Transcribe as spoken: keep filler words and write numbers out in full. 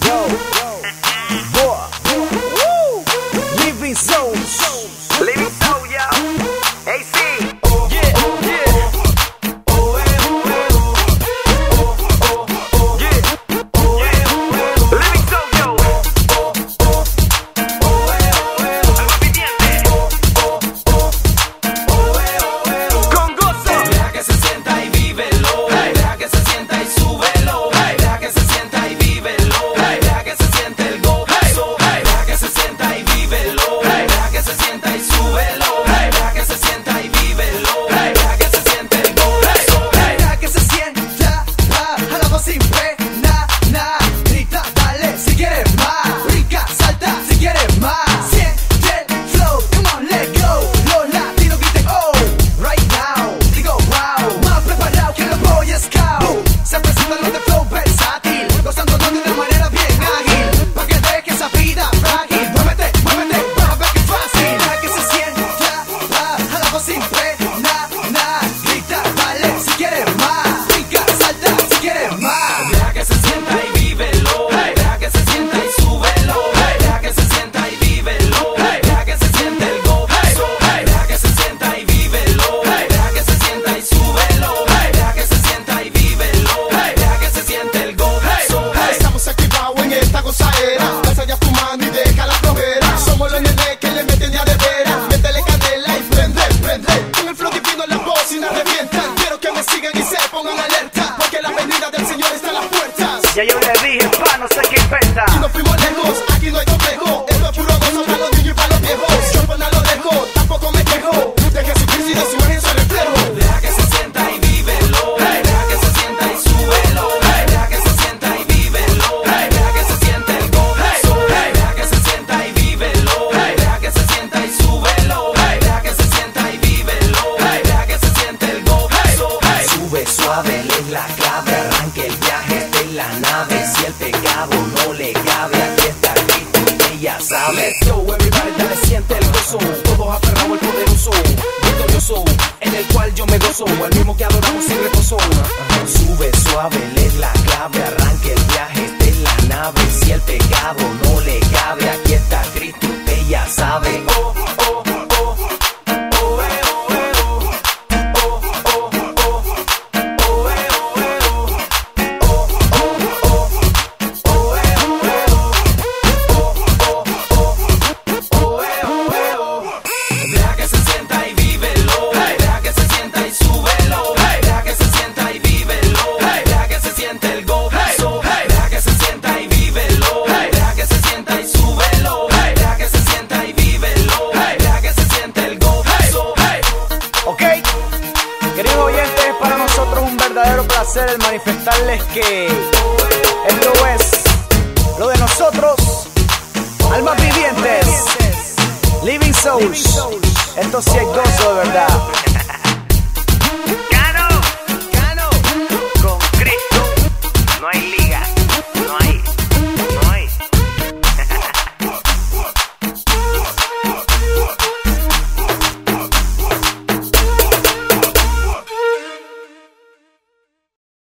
Yo, boy, woo, Living Soul, Living Soul, yo. A C. yeah, yeah. Yeah. Living Soul, yo. Alma pidiente. Con gozo. Deja que se sienta y vívelo. Deja que se sienta y súbelo. Deja que se sienta y vívelo. Deja que se siente el gozo. Deja que se sienta y vívelo. Deja que se sienta y súbelo. Deja que se sienta y vívelo. Deja que se siente el gozo. Deja que se sienta, ah, a la voz sin pena, na, grita, dale si quieres más, brinca, salta si quieres más, siente el flow, come on, let go, los latinos griten oh, right now, digo wow, más preparado que los Boy Scouts, se presentan los de flow versátil, gozando de una manera bien ágil, pa' que deje esa vida frágil, muévete, muévete, vas a ver que es fácil, deja que se sienta, ah, a la voz sin pena, na, grita, dale si quieres más, brinca, salta si quieres más. Deja que se sienta y vívelo. Deja que se sienta y súbelo. Deja que se sienta y vívelo. Deja que se siente el gozo. Deja que se sienta y vívelo. Deja que se sienta y súbelo. Deja que se sienta y vívelo. Deja que se siente el gozo. Estamos activados en esta gozadera. Alza ya tu mano y deja la flojera. Somos los nenes que le meten ya de veras. Métele candela y prende, prende. Con el flow divino la voz y la revientan. Quiero que me sigan y se pongan alerta, porque la venida del Señor está a las puertas. Ya yo le dije, pa, no sé qué inventa. Y nos fuimos lejos, aquí no hay complejo. Esto es puro gozo para los niños y para los viejos. Yo por nada lo dejo, tampoco me quejo. De Jesucristo y de su imagen soy reflejo. Deja que se sienta y vívelo. Deja que se sienta y súbelo. Deja que se sienta y vívelo. Deja que se siente el gozo. Deja que se sienta y vívelo. Deja que se sienta y súbelo. Deja que se sienta y vívelo. Deja que se siente el gozo. Sube suave, es la clave, arranque el viaje, esta es la nave. Si el pecado no le cabe, aquí está Cristo y ella sabe. Let's go, everybody, dale, siente el gozo. Todos aferramos al poderoso, victorioso, en el cual yo me gozo, el mismo que adoramos sin reposo. Sube suave, es la clave, arranque el viaje, esta es la nave. Si el pecado no le cabe, aquí está Cristo y ella sabe. Oh, oh, oh. Oh, eh, oh, eh, oh. Oh, oh, oh. Oh, eh, oh, eh, oh. Oh, oh, oh. Oh, eh, oh, eh, oh. Oh, oh, oh. Oh, eh, oh, eh, oh. Deja que se sienta y vívelo. Deja que se sienta y súbelo. Deja que se sienta y vívelo. Deja que se siente el gozo. Deja que se sienta y vívelo. Deja que se sienta y súbelo. Deja que se sienta y vívelo. Deja que se siente el gozo. Ok, queridos oyentes, es para nosotros un verdadero placer el manifestarles que esto es lo de nosotros, almas vivientes, Living Souls. Esto sí es gozo de verdad.